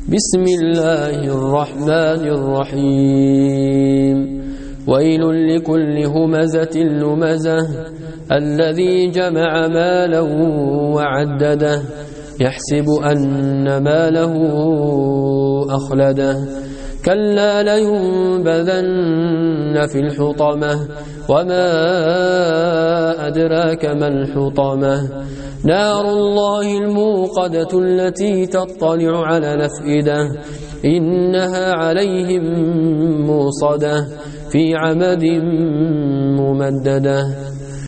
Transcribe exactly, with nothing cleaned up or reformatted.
بسم الله الرحمن الرحيم ويل لكل همزة لمزة الذي جمع مالا وعدده يحسب أن ماله أخلده كلا لينبذن في الحطمة وما أدراك ما الحطمة نار الله الموقدة التي تطلع على الأفئدة إنها عليهم موصدة في عمد ممددة.